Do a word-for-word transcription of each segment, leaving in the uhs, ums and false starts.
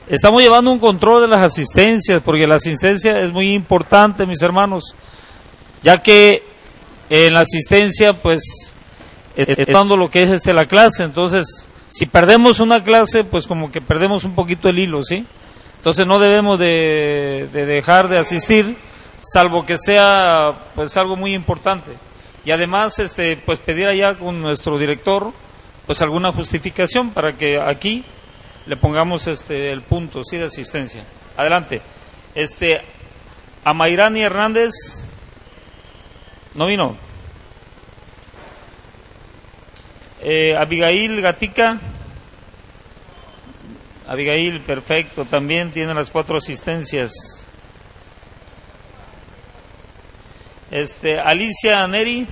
Estamos llevando un control de las asistencias, porque la asistencia es muy importante, mis hermanos, ya que en la asistencia, pues, está dando lo que es este la clase. Entonces, si perdemos una clase, pues como que perdemos un poquito el hilo, ¿sí? Entonces no debemos de, de dejar de asistir, salvo que sea pues algo muy importante. Y además, este, pues pedir allá con nuestro director, pues alguna justificación para que aquí le pongamos este el punto, sí, de asistencia. Adelante. Este, Amairani Hernández, no vino. Eh, Abigail Gatica, Abigail, perfecto, también tiene las cuatro asistencias. Este, Alicia Neri,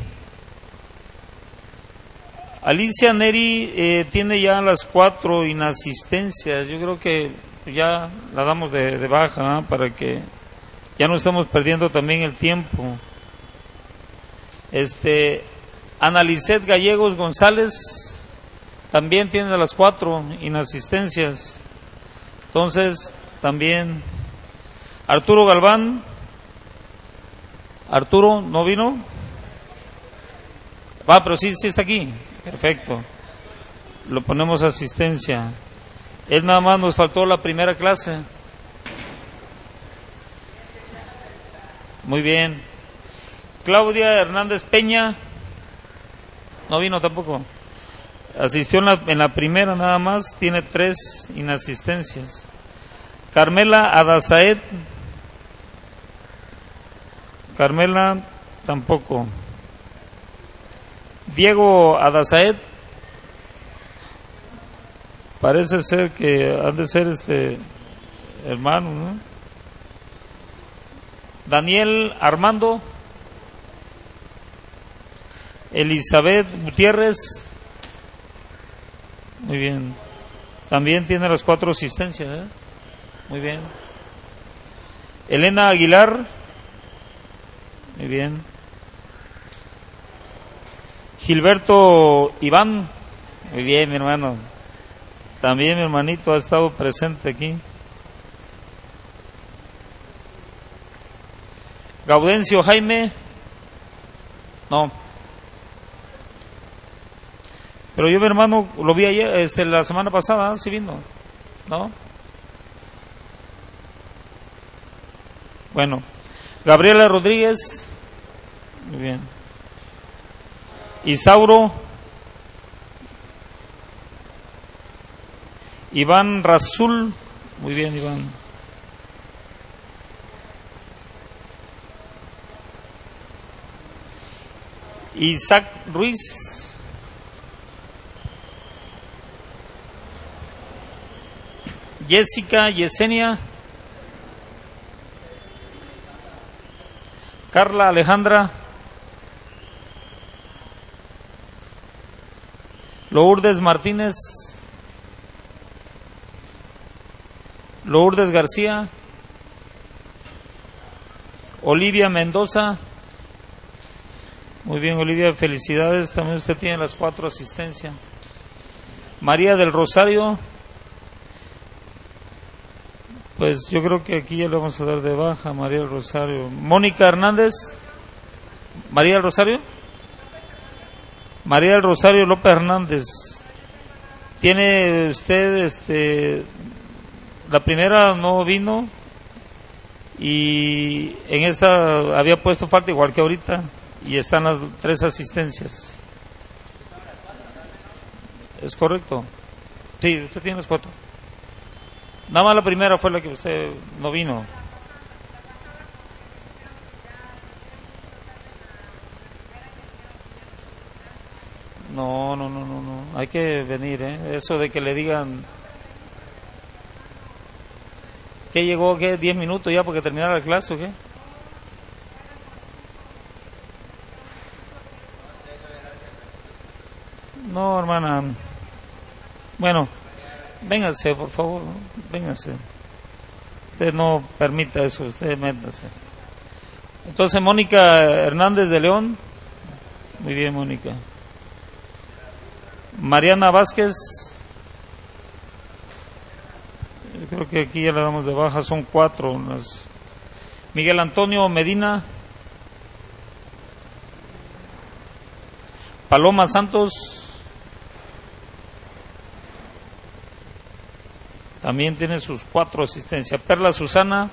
Alicia Neri eh, tiene ya las cuatro inasistencias. Yo creo que ya la damos de, de baja, ¿eh? Para que ya no estemos perdiendo también el tiempo. Este, Analicet Gallegos González también tiene las cuatro inasistencias. Entonces, también Arturo Galván. Arturo, ¿no vino? Va, ah, pero sí, sí está aquí. Perfecto. Lo ponemos asistencia. Él nada más nos faltó la primera clase. Muy bien. Claudia Hernández Peña. No vino tampoco. Asistió en la, en la primera nada más. Tiene tres inasistencias. Carmela Adazaed. Carmela tampoco. Diego Adazaed. Parece ser que han de ser este hermano, ¿no? Daniel Armando. Elizabeth Gutiérrez. Muy bien. También tiene las cuatro asistencias, ¿eh? Muy bien. Elena Aguilar. Muy bien. Gilberto Iván. Muy bien, mi hermano. También mi hermanito ha estado presente aquí. Gaudencio Jaime. No. Pero yo, mi hermano, lo vi ayer, este, la semana pasada, ¿sí vino? ¿No? Bueno. Gabriela Rodríguez. Muy bien. Isauro. Iván Razul. Muy bien, Iván. Isaac Ruiz. Jessica Yesenia. Carla Alejandra. Lourdes Martínez. Lourdes García. Olivia Mendoza. Muy bien, Olivia, felicidades. También usted tiene las cuatro asistencias. María del Rosario. Pues yo creo que aquí ya le vamos a dar de baja a María del Rosario. Mónica Hernández. María del Rosario. María del Rosario López Hernández. Tiene usted, este, la primera no vino y en esta había puesto falta igual que ahorita y están las tres asistencias. ¿Es correcto? Sí, usted tiene las cuatro. Nada más la primera fue la que usted no vino. No, no, no, no, no. Hay que venir, ¿eh? Eso de que le digan que llegó, ¿qué? ¿diez minutos ya porque terminara la clase o qué? No, hermana. Bueno, véngase, por favor, ¿no? Véngase. Usted no permita eso, usted métase. Entonces, Mónica Hernández de León. Muy bien, Mónica. Mariana Vázquez. creo que aquí ya le damos de baja, son cuatro. Las... Miguel Antonio Medina, Paloma Santos, también tiene sus cuatro asistencias. Perla Susana,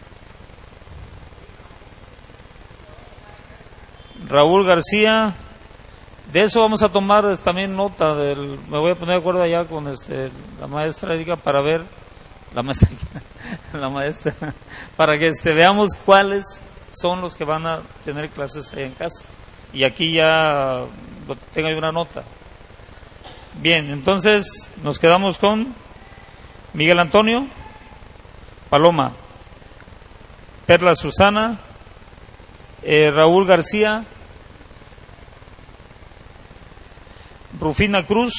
Raúl García. De eso vamos a tomar también nota. Del, me voy a poner de acuerdo allá con este, la maestra Erika para ver, la maestra, la maestra, para que este, veamos cuáles son los que van a tener clases ahí en casa. Y aquí ya tengo ahí una nota. Bien, entonces nos quedamos con Miguel Antonio, Paloma, Perla Susana, eh, Raúl García, Rufina Cruz,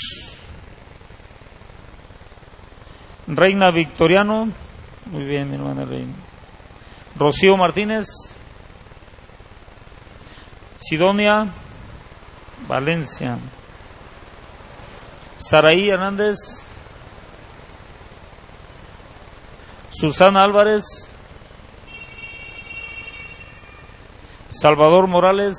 Reina Victoriano, muy bien mi hermana Reina, Rocío Martínez, Sidonia Valencia, Saraí Hernández, Susana Álvarez, Salvador Morales,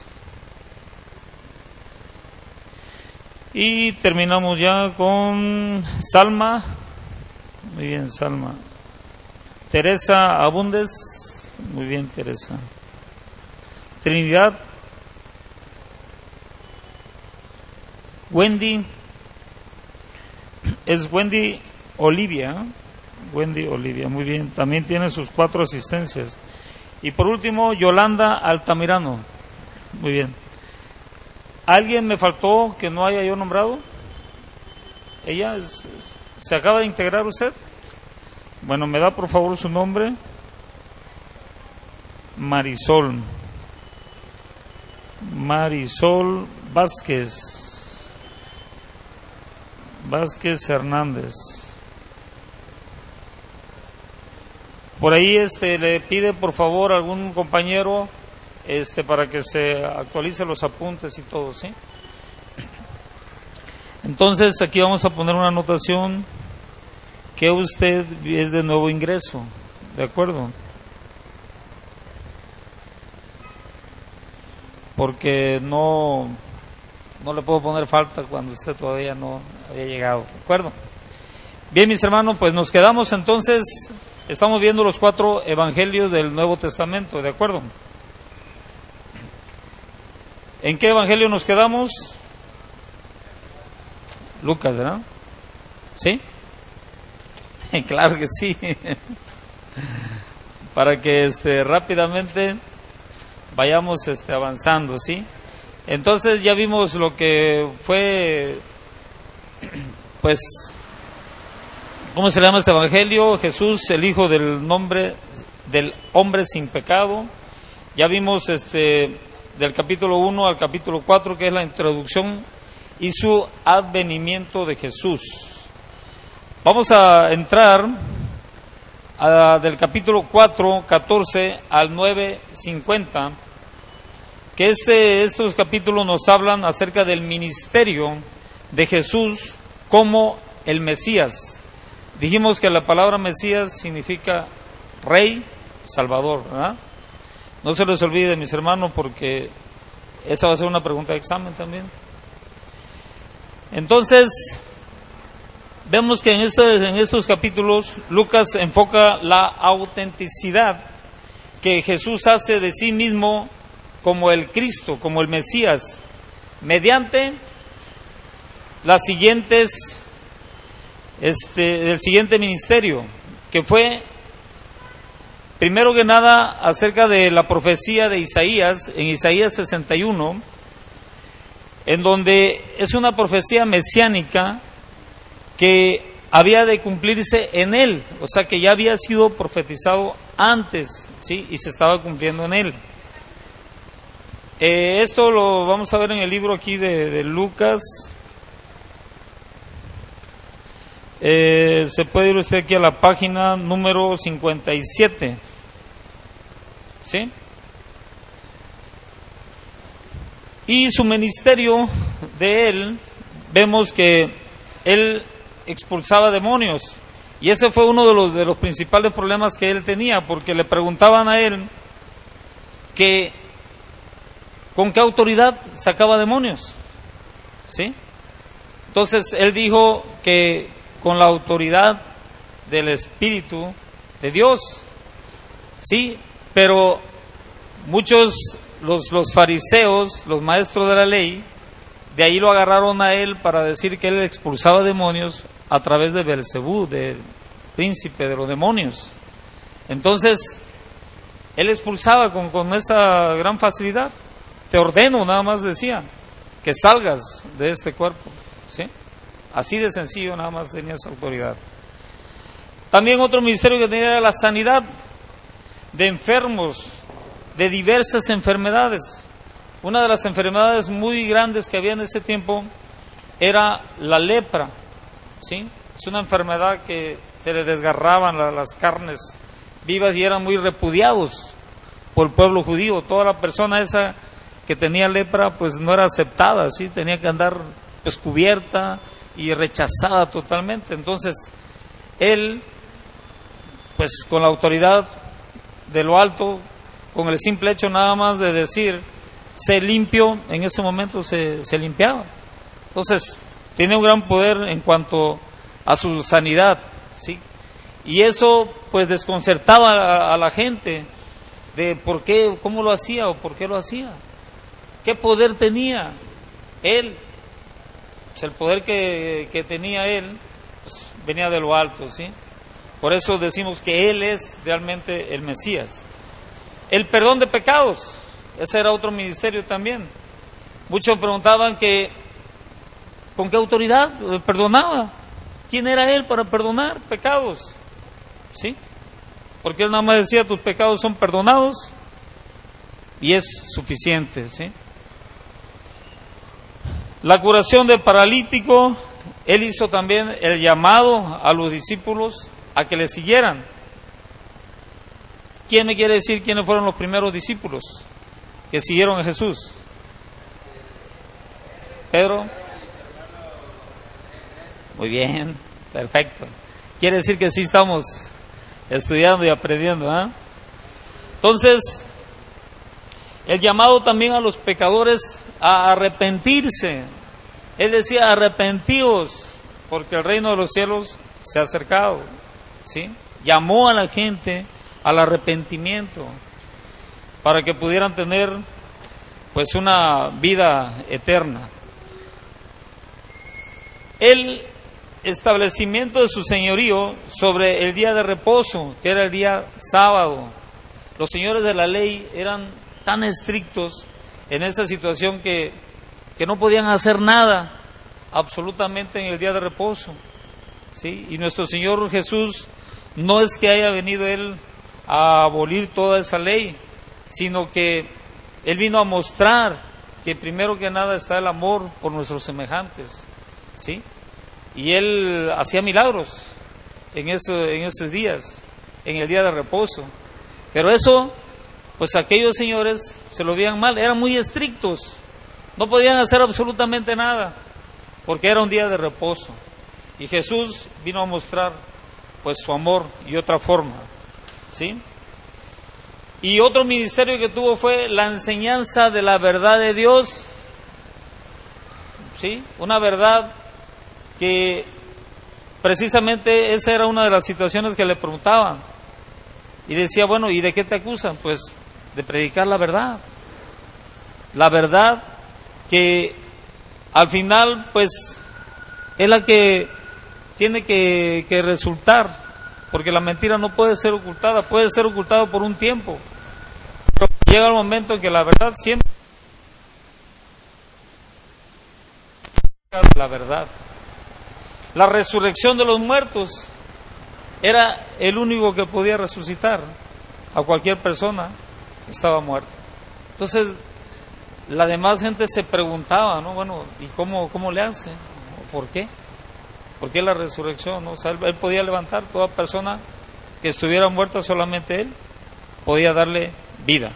y terminamos ya con Salma, muy bien Salma, Teresa Abundes, muy bien Teresa, Trinidad, Wendy, es Wendy Olivia, Wendy Olivia, muy bien, también tiene sus cuatro asistencias. Y por último, Yolanda Altamirano, muy bien. ¿Alguien me faltó que no haya yo nombrado? ¿Ella es, se acaba de integrar usted? Bueno, me da por favor su nombre. Marisol. Marisol Vázquez. Vázquez Hernández. Por ahí este le pide por favor a algún compañero este para que se actualice los apuntes y todo, ¿sí? Entonces aquí vamos a poner una anotación que usted es de nuevo ingreso, ¿de acuerdo? Porque no no le puedo poner falta cuando usted todavía no había llegado, ¿de acuerdo? Bien, mis hermanos, pues nos quedamos entonces, estamos viendo los cuatro evangelios del Nuevo Testamento, ¿de acuerdo? ¿En qué evangelio nos quedamos? Lucas, ¿verdad? ¿Sí? Claro que sí. Para que este rápidamente vayamos este avanzando, ¿sí? Entonces ya vimos lo que fue, pues, ¿cómo se llama este evangelio? Jesús, el Hijo del nombre del hombre sin pecado. Ya vimos este del capítulo uno al capítulo cuatro, que es la introducción y su advenimiento de Jesús. Vamos a entrar a, del capítulo cuatro, catorce al nueve, cincuenta, que este, estos capítulos nos hablan acerca del ministerio de Jesús como el Mesías. Dijimos que la palabra Mesías significa Rey, Salvador, ¿verdad? No se les olvide, mis hermanos, porque esa va a ser una pregunta de examen también. Entonces, vemos que en, este, en estos capítulos Lucas enfoca la autenticidad que Jesús hace de sí mismo como el Cristo, como el Mesías, mediante las siguientes, este, el siguiente ministerio, que fue, primero que nada, acerca de la profecía de Isaías, en Isaías sesenta y uno, en donde es una profecía mesiánica que había de cumplirse en él, o sea que ya había sido profetizado antes, ¿sí? Y se estaba cumpliendo en él. Eh, esto lo vamos a ver en el libro aquí de, de Lucas. Eh, se puede ir usted aquí a la página número cincuenta y siete, ¿sí? Y su ministerio de él, vemos que él expulsaba demonios Y ese fue uno de los, de los principales problemas que él tenía, porque le preguntaban a él que con qué autoridad sacaba demonios, ¿sí? Entonces él dijo que con la autoridad del Espíritu de Dios, sí, pero muchos, los, los fariseos, los maestros de la ley, de ahí lo agarraron a él para decir que él expulsaba demonios a través de Belcebú, del príncipe de los demonios. Entonces, él expulsaba con, con esa gran facilidad. Te ordeno, nada más decía, que salgas de este cuerpo, ¿sí? Así de sencillo, nada más tenía esa autoridad. También otro ministerio que tenía era la sanidad de enfermos, de diversas enfermedades. Una de las enfermedades muy grandes que había en ese tiempo era la lepra, ¿sí? Es una enfermedad que se le desgarraban la, las carnes vivas y eran muy repudiados por el pueblo judío. Toda la persona esa que tenía lepra pues no era aceptada, ¿sí? Tenía que andar pues cubierta y rechazada totalmente. Entonces él pues con la autoridad de lo alto, con el simple hecho nada más de decir sé limpio, en ese momento se, se limpiaba. Entonces tiene un gran poder en cuanto a su sanidad, ¿sí? Y eso pues desconcertaba a, a la gente de por qué, cómo lo hacía o por qué lo hacía, qué poder tenía él. Pues el poder que, que tenía él pues, venía de lo alto, ¿sí? Por eso decimos que él es realmente el Mesías. El perdón de pecados, ese era otro ministerio también. Muchos preguntaban que ¿con qué autoridad perdonaba? ¿Quién era él para perdonar pecados? ¿Sí? Porque él nada más decía tus pecados son perdonados y es suficiente, ¿sí? La curación del paralítico, él hizo también el llamado a los discípulos a que le siguieran. ¿Quién me quiere decir quiénes fueron los primeros discípulos que siguieron a Jesús? Pedro. Muy bien, perfecto. Quiere decir que sí estamos estudiando y aprendiendo, ¿eh? Entonces, el llamado también a los pecadores a arrepentirse. Él decía, arrepentíos, porque el reino de los cielos se ha acercado, ¿sí? Llamó a la gente al arrepentimiento para que pudieran tener pues una vida eterna. El establecimiento de su señorío sobre el día de reposo, que era el día sábado. Los señores de la ley eran tan estrictos en esa situación que, que no podían hacer nada absolutamente en el día de reposo, ¿sí? Y nuestro Señor Jesús no es que haya venido Él a abolir toda esa ley, sino que Él vino a mostrar que primero que nada está el amor por nuestros semejantes, ¿sí? Y Él hacía milagros en, eso, en esos días, en el día de reposo. Pero eso, pues aquellos señores se lo veían mal, eran muy estrictos, no podían hacer absolutamente nada, porque era un día de reposo. Y Jesús vino a mostrar pues su amor y otra forma, ¿sí? Y otro ministerio que tuvo fue la enseñanza de la verdad de Dios, ¿sí? Una verdad que precisamente esa era una de las situaciones que le preguntaban. Y decía, bueno, ¿y de qué te acusan? Pues de predicar la verdad. La verdad que al final pues es la que tiene que, que resultar, porque la mentira no puede ser ocultada, puede ser ocultada por un tiempo, pero llega el momento en que la verdad siempre la verdad. La resurrección de los muertos era el único que podía resucitar a cualquier persona que estaba muerta. Entonces la demás gente se preguntaba, ¿no? Bueno, ¿y cómo, cómo le hace? ¿Por qué? ¿Por qué la resurrección? ¿No? O sea, él, él podía levantar toda persona que estuviera muerta, solamente él podía darle vida.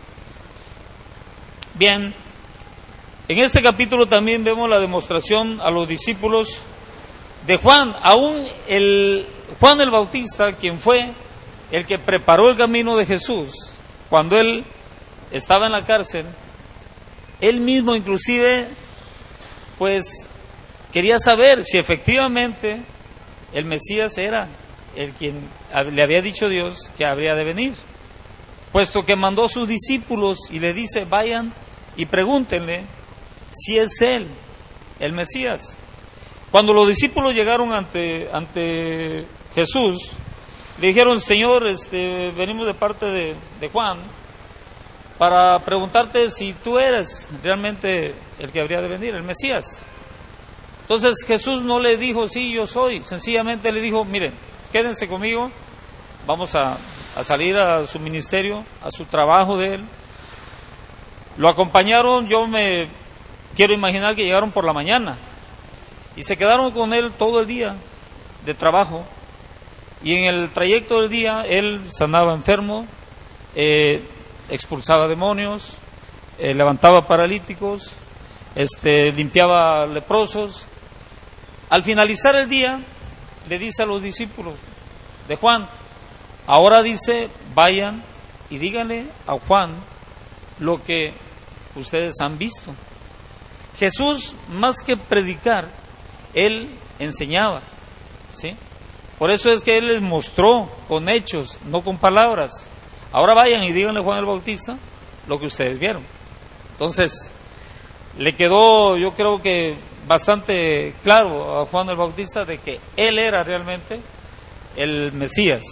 Bien, en este capítulo también vemos la demostración a los discípulos de Juan, aún el Juan el Bautista, quien fue el que preparó el camino de Jesús, cuando él estaba en la cárcel, él mismo inclusive, pues, quería saber si efectivamente el Mesías era el quien le había dicho Dios que habría de venir, puesto que mandó a sus discípulos y le dice, vayan y pregúntenle si es él el Mesías. Cuando los discípulos llegaron ante, ante Jesús, le dijeron, Señor, este, venimos de parte de, de Juan para preguntarte si tú eres realmente el que habría de venir, el Mesías. Entonces Jesús no le dijo, sí, yo soy, sencillamente le dijo, miren, quédense conmigo, vamos a, a salir a su ministerio, a su trabajo de él. Lo acompañaron, yo me quiero imaginar que llegaron por la mañana y se quedaron con él todo el día de trabajo, y en el trayecto del día él sanaba enfermos, eh, expulsaba demonios, eh, levantaba paralíticos, este, limpiaba leprosos. Al finalizar el día le dice a los discípulos de Juan, ahora dice, vayan y díganle a Juan lo que ustedes han visto. Jesús, más que predicar, él enseñaba, ¿sí? Por eso es que él les mostró con hechos, no con palabras. Ahora vayan y díganle a Juan el Bautista lo que ustedes vieron. Entonces, le quedó, yo creo que bastante claro a Juan el Bautista de que él era realmente el Mesías.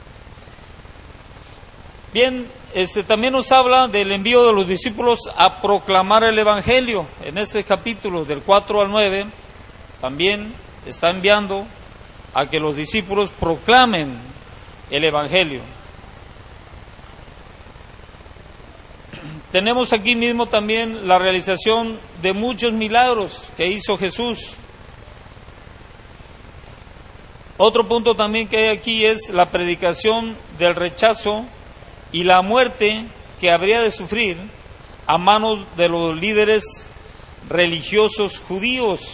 Bien, este también nos habla del envío de los discípulos a proclamar el Evangelio. En este capítulo del cuatro al nueve también está enviando a que los discípulos proclamen el Evangelio. Tenemos aquí mismo también la realización de muchos milagros que hizo Jesús. Otro punto también que hay aquí es la predicación del rechazo y la muerte que habría de sufrir a manos de los líderes religiosos judíos.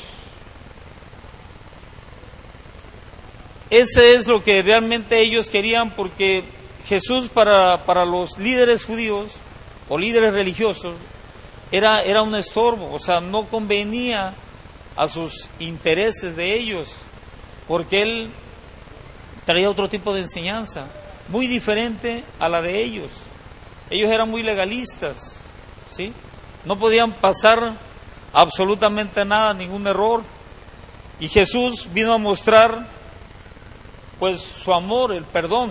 Ese es lo que realmente ellos querían, porque Jesús para, para los líderes judíos o líderes religiosos era, era un estorbo, o sea, no convenía a sus intereses de ellos, porque él traía otro tipo de enseñanza, muy diferente a la de ellos. Ellos eran muy legalistas, ¿sí? No podían pasar absolutamente nada, ningún error. Y Jesús vino a mostrar, pues, su amor, el perdón.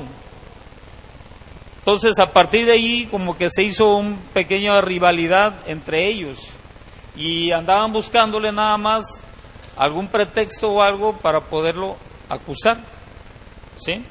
Entonces, a partir de ahí, como que se hizo una pequeña rivalidad entre ellos. Y andaban buscándole nada más algún pretexto o algo para poderlo acusar, ¿sí?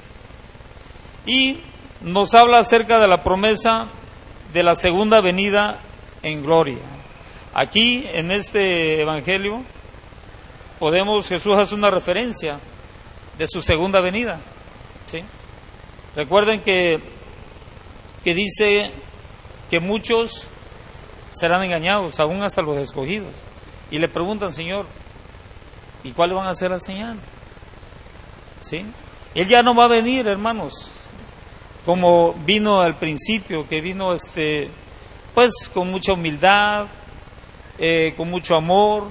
Y nos habla acerca de la promesa de la segunda venida en gloria. Aquí, en este evangelio, podemos, Jesús hace una referencia de su segunda venida, ¿sí? Recuerden que, que dice que muchos serán engañados, aún hasta los escogidos. Y le preguntan, Señor, ¿y cuáles van a ser las señales? ¿Sí? Él ya no va a venir, hermanos, como vino al principio, que vino este, pues con mucha humildad, eh, con mucho amor.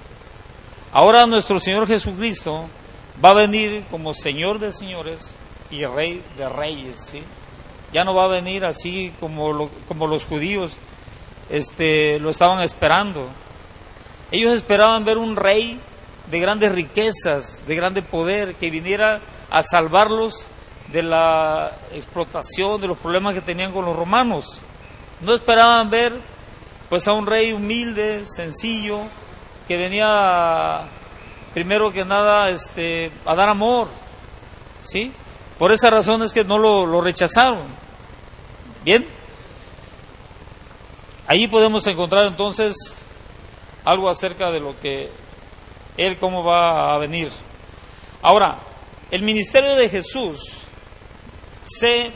Ahora nuestro Señor Jesucristo va a venir como Señor de señores y Rey de reyes, ¿sí? Ya no va a venir así como, lo, como los judíos este, lo estaban esperando. Ellos esperaban ver un rey de grandes riquezas, de grande poder, que viniera a salvarlos de la explotación, de los problemas que tenían con los romanos. No esperaban ver pues a un rey humilde, sencillo, que venía primero que nada este, a dar amor, ¿sí? Por esa razón es que no lo, lo rechazaron. Bien, ahí podemos encontrar entonces algo acerca de lo que Él cómo va a venir. Ahora, el ministerio de Jesús se,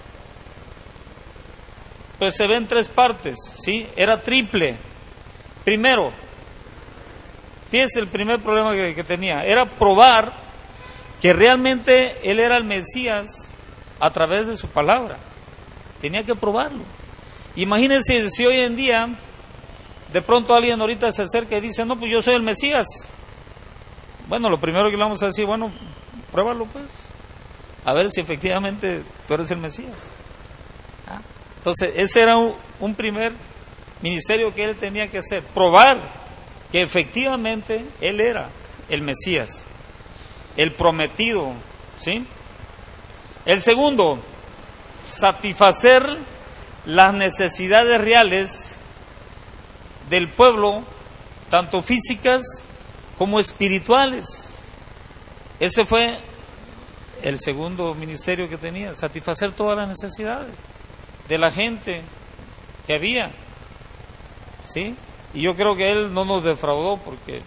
pues se ve en tres partes, ¿sí? Era triple. Primero, Fíjese el primer problema que, que tenía, era probar que realmente él era el Mesías a través de su palabra. Tenía que probarlo. Imagínense si hoy en día de pronto alguien ahorita se acerca y dice, no, pues yo soy el Mesías. Bueno, lo primero que le vamos a decir, bueno, pruébalo pues, a ver si efectivamente tú eres el Mesías. ¿Ah? Entonces, ese era un, un primer ministerio que él tenía que hacer, probar que efectivamente él era el Mesías, el prometido, ¿sí? El segundo, satisfacer las necesidades reales del pueblo, tanto físicas como espirituales. Ese fue el segundo ministerio que tenía, satisfacer todas las necesidades de la gente que había, ¿sí? Y yo creo que él no nos defraudó, porque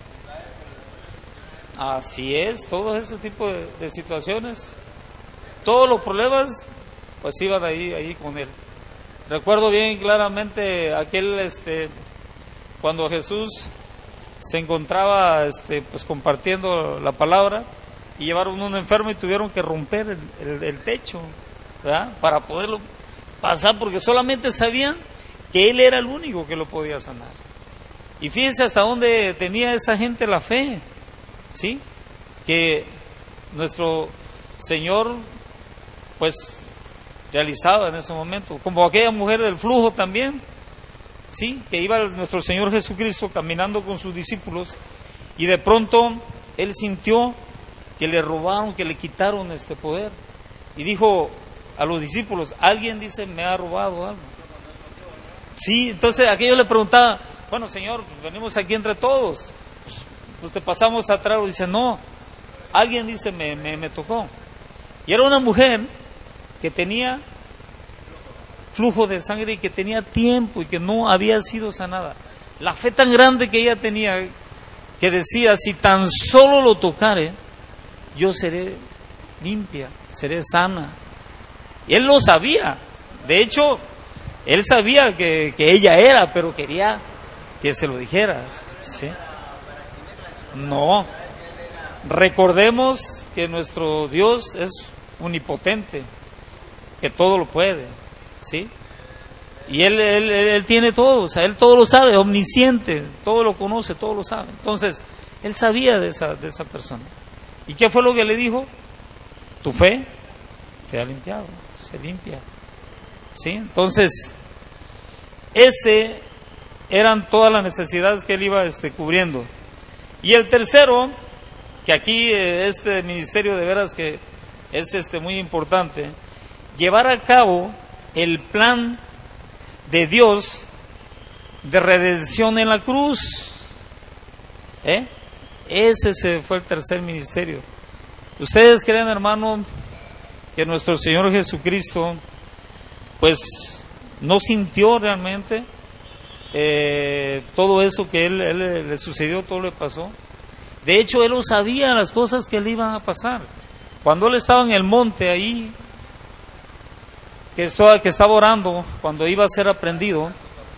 así es, todo ese tipo de, de situaciones, todos los problemas, pues iban ahí, ahí con él. Recuerdo bien claramente aquel, este, cuando Jesús se encontraba, este, pues compartiendo la palabra, y llevaron un enfermo y tuvieron que romper el, el, el techo, ¿verdad?, para poderlo pasar, porque solamente sabían que él era el único que lo podía sanar. Y fíjense hasta dónde tenía esa gente la fe, ¿sí? Que nuestro Señor, pues, realizaba en ese momento, como aquella mujer del flujo también, ¿sí? Que iba nuestro Señor Jesucristo caminando con sus discípulos, y de pronto él sintió que le robaron, que le quitaron este poder, y dijo a los discípulos, alguien dice, me ha robado algo. Sí, entonces aquellos le preguntaban, bueno, Señor, venimos aquí entre todos, pues, pues te pasamos atrás. Dice, no, alguien dice, me, me, me tocó. Y era una mujer que tenía flujo de sangre y que tenía tiempo y que no había sido sanada. La fe tan grande que ella tenía, que decía, si tan solo lo tocare, yo seré limpia, seré sana. Y él lo sabía. De hecho, él sabía que, que ella era, pero quería que se lo dijera, ¿sí? No. Recordemos que nuestro Dios es omnipotente, que todo lo puede, ¿sí? Y él, él, él, él tiene todo, o sea, él todo lo sabe, omnisciente, todo lo conoce, todo lo sabe. Entonces, él sabía de esa, de esa persona. ¿Y qué fue lo que le dijo? Tu fe te ha limpiado, se limpia, ¿sí? Entonces, ese eran todas las necesidades que él iba este, cubriendo. Y el tercero, que aquí este ministerio de veras que es este muy importante, llevar a cabo el plan de Dios de redención en la cruz. ¿Eh? Ese fue el tercer ministerio. ¿Ustedes creen, hermano, que nuestro Señor Jesucristo pues no sintió realmente eh, todo eso que él, él le sucedió, todo le pasó? De hecho, él lo sabía, las cosas que le iban a pasar. Cuando él estaba en el monte ahí, que estaba, que estaba orando, cuando iba a ser aprendido,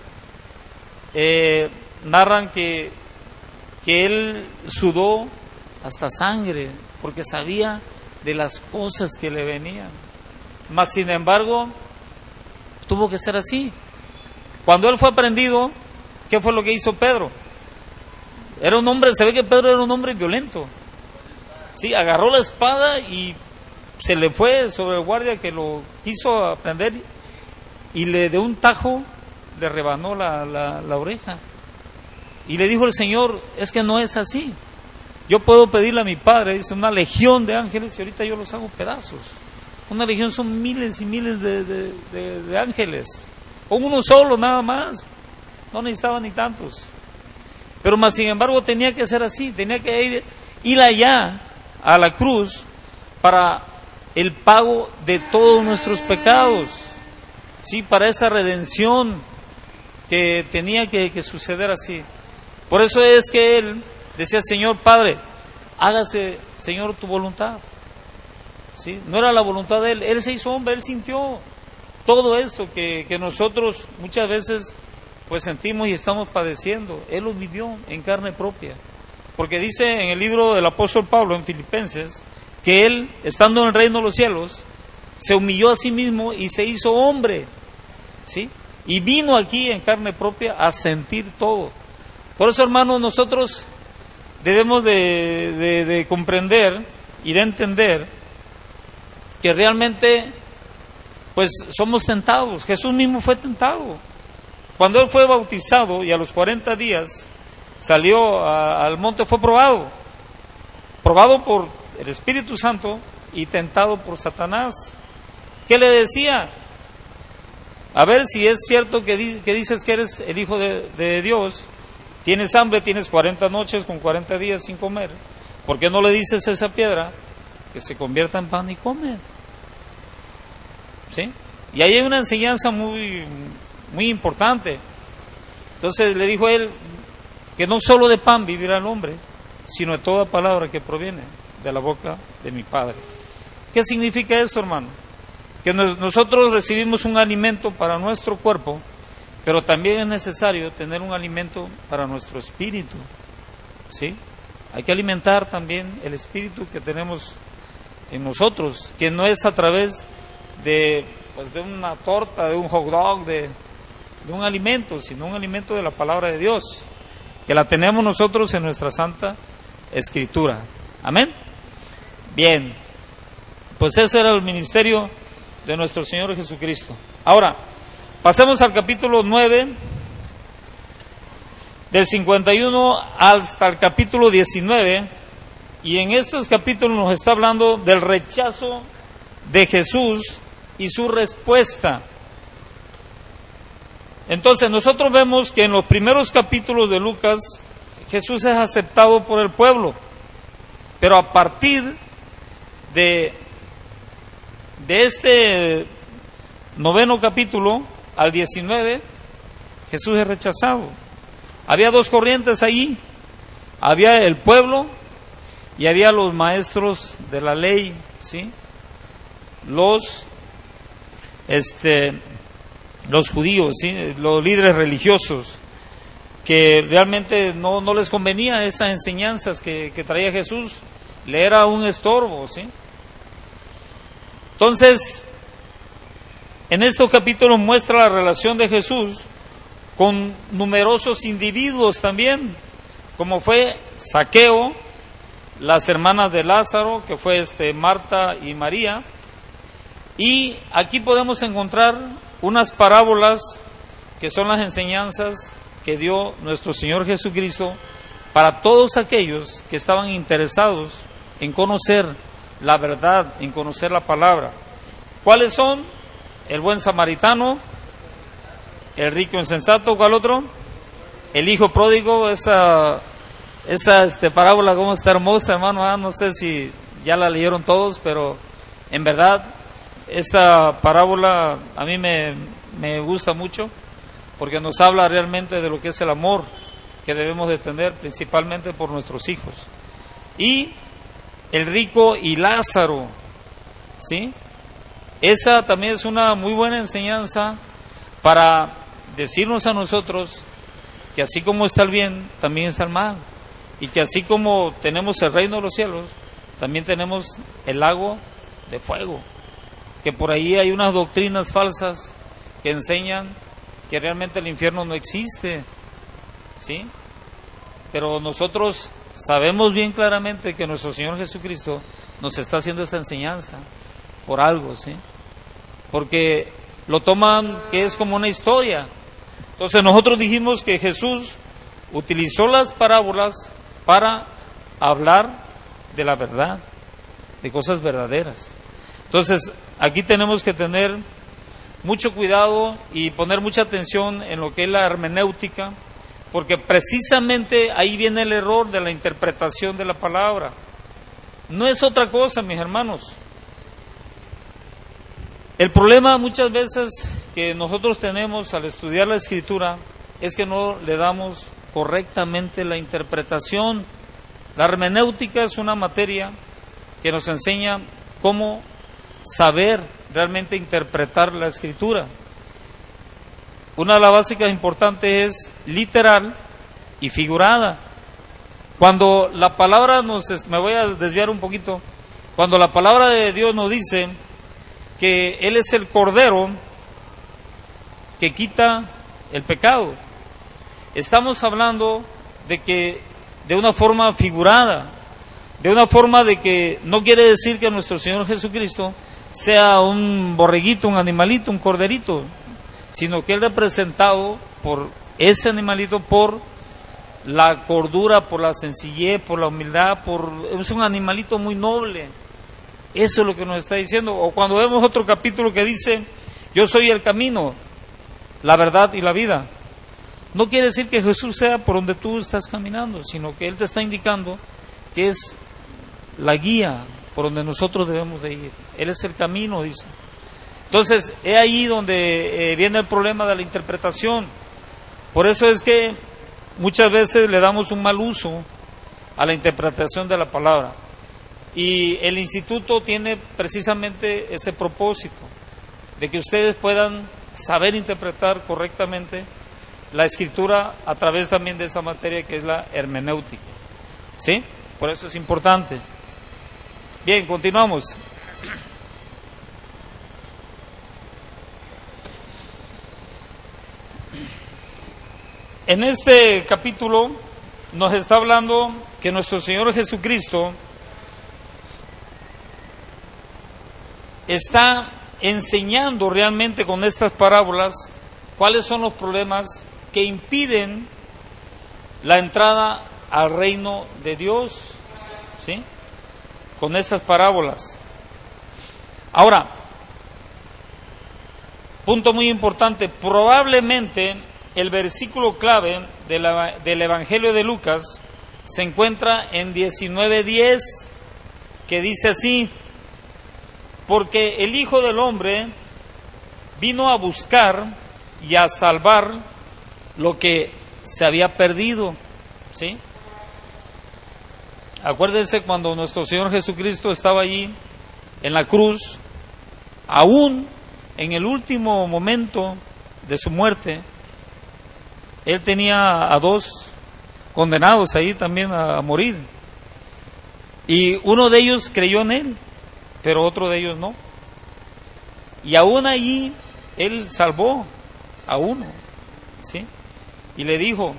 eh, narran que, que él sudó hasta sangre, porque sabía de las cosas que le venían. Mas, sin embargo, tuvo que ser así. Cuando él fue aprendido, ¿qué fue lo que hizo Pedro? Era un hombre, se ve que Pedro era un hombre violento. Sí, agarró la espada y se le fue sobre el guardia que lo quiso aprender y le de un tajo le rebanó la, la, la oreja. Y le dijo el Señor, es que no es así. Yo puedo pedirle a mi Padre, dice, una legión de ángeles y ahorita yo los hago pedazos. Una legión son miles y miles de, de, de, de ángeles. Con uno solo nada más. No necesitaba ni tantos. Pero más sin embargo tenía que ser así. Tenía que ir, ir allá a la cruz para el pago de todos nuestros pecados. Sí, para esa redención que tenía que, que suceder así. Por eso es que él decía, Señor Padre, hágase, Señor, tu voluntad. ¿Sí? No era la voluntad de él, él se hizo hombre, él sintió todo esto que, que nosotros muchas veces pues sentimos y estamos padeciendo. Él lo vivió en carne propia. porque dice en el libro del apóstol Pablo en Filipenses que él, estando en el reino de los cielos, se humilló a sí mismo y se hizo hombre, ¿sí? Y vino aquí en carne propia a sentir todo. Por eso, hermanos, nosotros debemos de, de, de comprender y de entender que realmente pues somos tentados. Jesús mismo fue tentado. Cuando él fue bautizado y a los cuarenta días salió a, al monte, fue probado. Probado por el Espíritu Santo y tentado por Satanás. ¿Qué le decía? A ver si es cierto que, di, que dices que eres el Hijo de, de Dios. Tienes hambre, tienes cuarenta noches con cuarenta días sin comer. ¿Por qué no le dices a esa piedra que se convierta en pan y come? ¿Sí? Y ahí hay una enseñanza muy, muy importante. Entonces le dijo él que no solo de pan vivirá el hombre, sino de toda palabra que proviene de la boca de mi Padre. ¿Qué significa esto, hermano? Que nos, nosotros recibimos un alimento para nuestro cuerpo, pero también es necesario tener un alimento para nuestro espíritu, ¿sí? Hay que alimentar también el espíritu que tenemos en nosotros, que no es a través de, pues, de una torta, de un hot dog, de, de un alimento, sino un alimento de la palabra de Dios, que la tenemos nosotros en nuestra Santa Escritura. Amén. Bien, pues ese era el ministerio de nuestro Señor Jesucristo. Ahora, pasemos al capítulo nueve, del cincuenta y uno hasta el capítulo diecinueve, y en estos capítulos nos está hablando del rechazo de Jesús y su respuesta. Entonces nosotros vemos que en los primeros capítulos de Lucas, Jesús es aceptado por el pueblo, pero a partir de, de este noveno capítulo al diecinueve, Jesús es rechazado. Había dos corrientes ahí, había el pueblo y había los maestros de la ley, ¿sí? Los, este, los judíos, ¿sí? Los líderes religiosos, que realmente no, no les convenía esas enseñanzas que, que traía Jesús, le era un estorbo, ¿sí? Entonces, en estos capítulos muestra la relación de Jesús con numerosos individuos también, como fue Zaqueo, las hermanas de Lázaro, que fue este Marta y María. Y aquí podemos encontrar unas parábolas que son las enseñanzas que dio nuestro Señor Jesucristo para todos aquellos que estaban interesados en conocer la verdad, en conocer la palabra. ¿Cuáles son? El buen samaritano, el rico insensato, ¿cuál otro? El hijo pródigo. Esa, esa este, parábola como está hermosa, hermano, ah, no sé si ya la leyeron todos, pero en verdad esta parábola a mí me, me gusta mucho, porque nos habla realmente de lo que es el amor que debemos de tener principalmente por nuestros hijos. Y el rico y Lázaro, ¿sí? Esa también es una muy buena enseñanza para decirnos a nosotros que así como está el bien, también está el mal, y que así como tenemos el reino de los cielos, también tenemos el lago de fuego, que por ahí hay unas doctrinas falsas que enseñan que realmente el infierno no existe, ¿sí? Pero nosotros sabemos bien claramente que nuestro Señor Jesucristo nos está haciendo esta enseñanza por algo, ¿sí? Porque lo toman que es como una historia. Entonces nosotros dijimos que Jesús utilizó las parábolas para hablar de la verdad, de cosas verdaderas. Entonces aquí tenemos que tener mucho cuidado y poner mucha atención en lo que es la hermenéutica, porque precisamente ahí viene el error de la interpretación de la palabra. No es otra cosa, mis hermanos. El problema muchas veces que nosotros tenemos al estudiar la Escritura es que no le damos correctamente la interpretación. La hermenéutica es una materia que nos enseña cómo saber realmente interpretar la Escritura. Una de las básicas importantes es literal y figurada. Cuando la palabra nos, me voy a desviar un poquito, cuando la palabra de Dios nos dice que Él es el Cordero que quita el pecado, estamos hablando de que de una forma figurada, de una forma de que no quiere decir que nuestro Señor Jesucristo sea un borreguito, un animalito, un corderito, sino que Él representado por ese animalito, por la cordura, por la sencillez, por la humildad, por es un animalito muy noble. Eso es lo que nos está diciendo. O cuando vemos otro capítulo que dice, yo soy el camino, la verdad y la vida. No quiere decir que Jesús sea por donde tú estás caminando, sino que Él te está indicando que es la guía por donde nosotros debemos de ir. Él es el camino, dice. Entonces, es ahí donde eh, viene el problema de la interpretación. Por eso es que muchas veces le damos un mal uso a la interpretación de la palabra. Y el instituto tiene precisamente ese propósito, de que ustedes puedan saber interpretar correctamente la escritura a través también de esa materia que es la hermenéutica. ¿Sí? Por eso es importante. Bien, continuamos. En este capítulo nos está hablando que nuestro Señor Jesucristo está enseñando realmente con estas parábolas cuáles son los problemas que impiden la entrada al reino de Dios, ¿sí? Con estas parábolas. Ahora, punto muy importante, probablemente el versículo clave de la, del Evangelio de Lucas se encuentra en diecinueve diez, que dice así: porque el Hijo del Hombre vino a buscar y a salvar lo que se había perdido, ¿sí? Acuérdense cuando nuestro Señor Jesucristo estaba allí en la cruz, aún en el último momento de su muerte, Él tenía a dos condenados ahí también a, a morir. Y uno de ellos creyó en Él, pero otro de ellos no. Y aún allí Él salvó a uno, ¿sí? Y le dijo,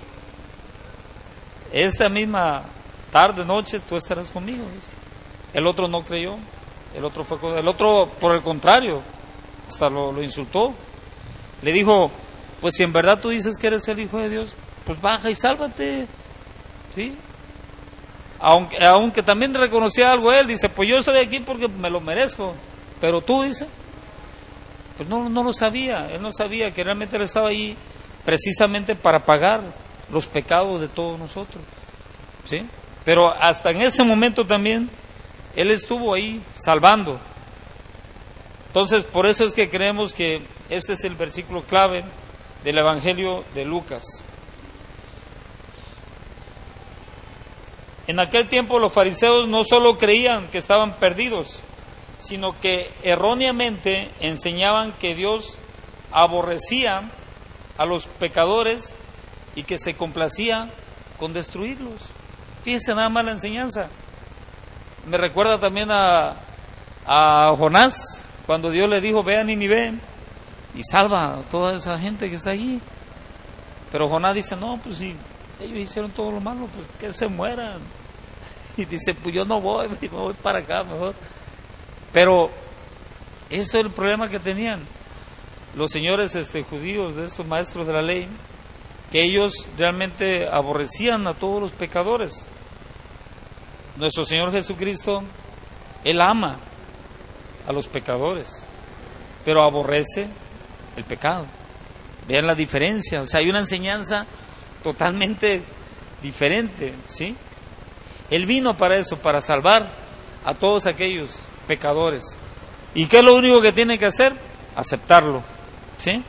esta misma tarde, noche, tú estarás conmigo, ¿sí? El otro no creyó, el otro fue con... el otro, por el contrario, hasta lo, lo insultó. Le dijo, pues si en verdad tú dices que eres el Hijo de Dios, pues baja y sálvate, ¿sí? Aunque, aunque también reconocía algo él, dice, pues yo estoy aquí porque me lo merezco, pero tú, dice, pues no, no lo sabía, él no sabía que realmente él estaba ahí precisamente para pagar los pecados de todos nosotros, ¿sí? Pero hasta en ese momento también él estuvo ahí salvando. Entonces, por eso es que creemos que este es el versículo clave del Evangelio de Lucas. En aquel tiempo los fariseos no solo creían que estaban perdidos, sino que erróneamente enseñaban que Dios aborrecía a los pecadores y que se complacía con destruirlos. Fíjense nada más la enseñanza. Me recuerda también a, a Jonás, cuando Dios le dijo, ve a Nínive y salva a toda esa gente que está allí. Pero Jonás dice, no, pues si ellos hicieron todo lo malo, pues que se mueran. Y dice, pues yo no voy, me voy para acá mejor. Pero eso es el problema que tenían los señores este, judíos, de estos maestros de la ley, que ellos realmente aborrecían a todos los pecadores. Nuestro Señor Jesucristo, Él ama a los pecadores, pero aborrece el pecado. Vean la diferencia, o sea, hay una enseñanza totalmente diferente, ¿sí? Él vino para eso, para salvar a todos aquellos pecadores. ¿Y qué es lo único que tiene que hacer? Aceptarlo, ¿sí?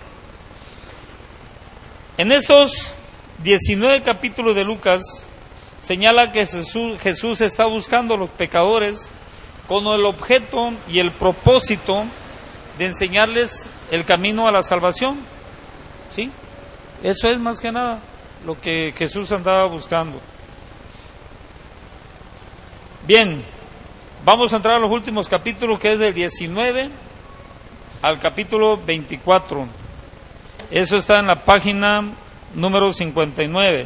En estos diecinueve capítulos de Lucas señala que Jesús, Jesús está buscando a los pecadores con el objeto y el propósito de enseñarles el camino a la salvación, ¿sí? Eso es más que nada lo que Jesús andaba buscando. Bien, vamos a entrar a los últimos capítulos, que es del diecinueve al capítulo veinticuatro. Eso está en la página número cincuenta y nueve.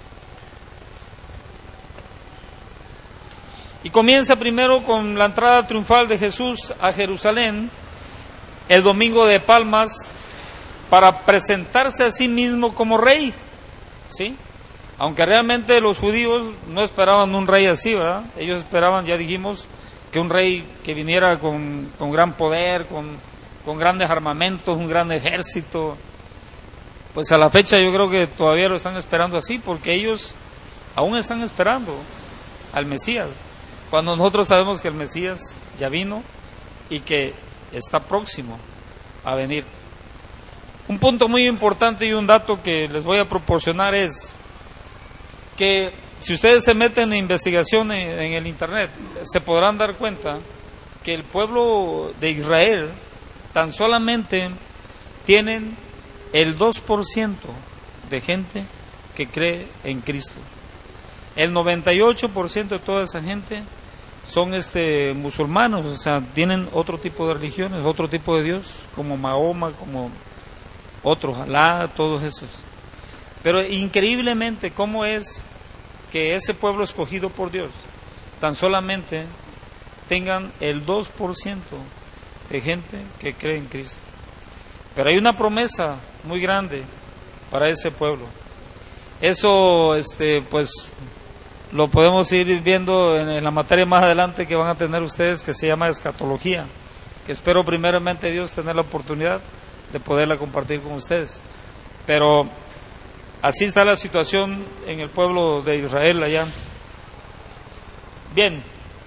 Y comienza primero con la entrada triunfal de Jesús a Jerusalén el domingo de Palmas para presentarse a sí mismo como rey, ¿sí? Aunque realmente los judíos no esperaban un rey así, ¿verdad? Ellos esperaban, ya dijimos, que un rey que viniera con, con gran poder, con, con grandes armamentos, un gran ejército. Pues a la fecha yo creo que todavía lo están esperando así, porque ellos aún están esperando al Mesías, cuando nosotros sabemos que el Mesías ya vino y que está próximo a venir. Un punto muy importante y un dato que les voy a proporcionar es que si ustedes se meten en investigación en, en el internet, se podrán dar cuenta que el pueblo de Israel tan solamente tienen el dos por ciento de gente que cree en Cristo. El noventa y ocho por ciento de toda esa gente son este musulmanos, o sea, tienen otro tipo de religiones, otro tipo de Dios, como Mahoma, como otros, Alá, todos esos. Pero increíblemente, ¿cómo es que ese pueblo escogido por Dios tan solamente tengan el dos por ciento de gente que cree en Cristo? Pero hay una promesa muy grande para ese pueblo. Eso, este, pues, lo podemos ir viendo en, en la materia más adelante que van a tener ustedes, que se llama escatología, que espero primeramente Dios tener la oportunidad de poderla compartir con ustedes. Pero así está la situación en el pueblo de Israel allá. Bien,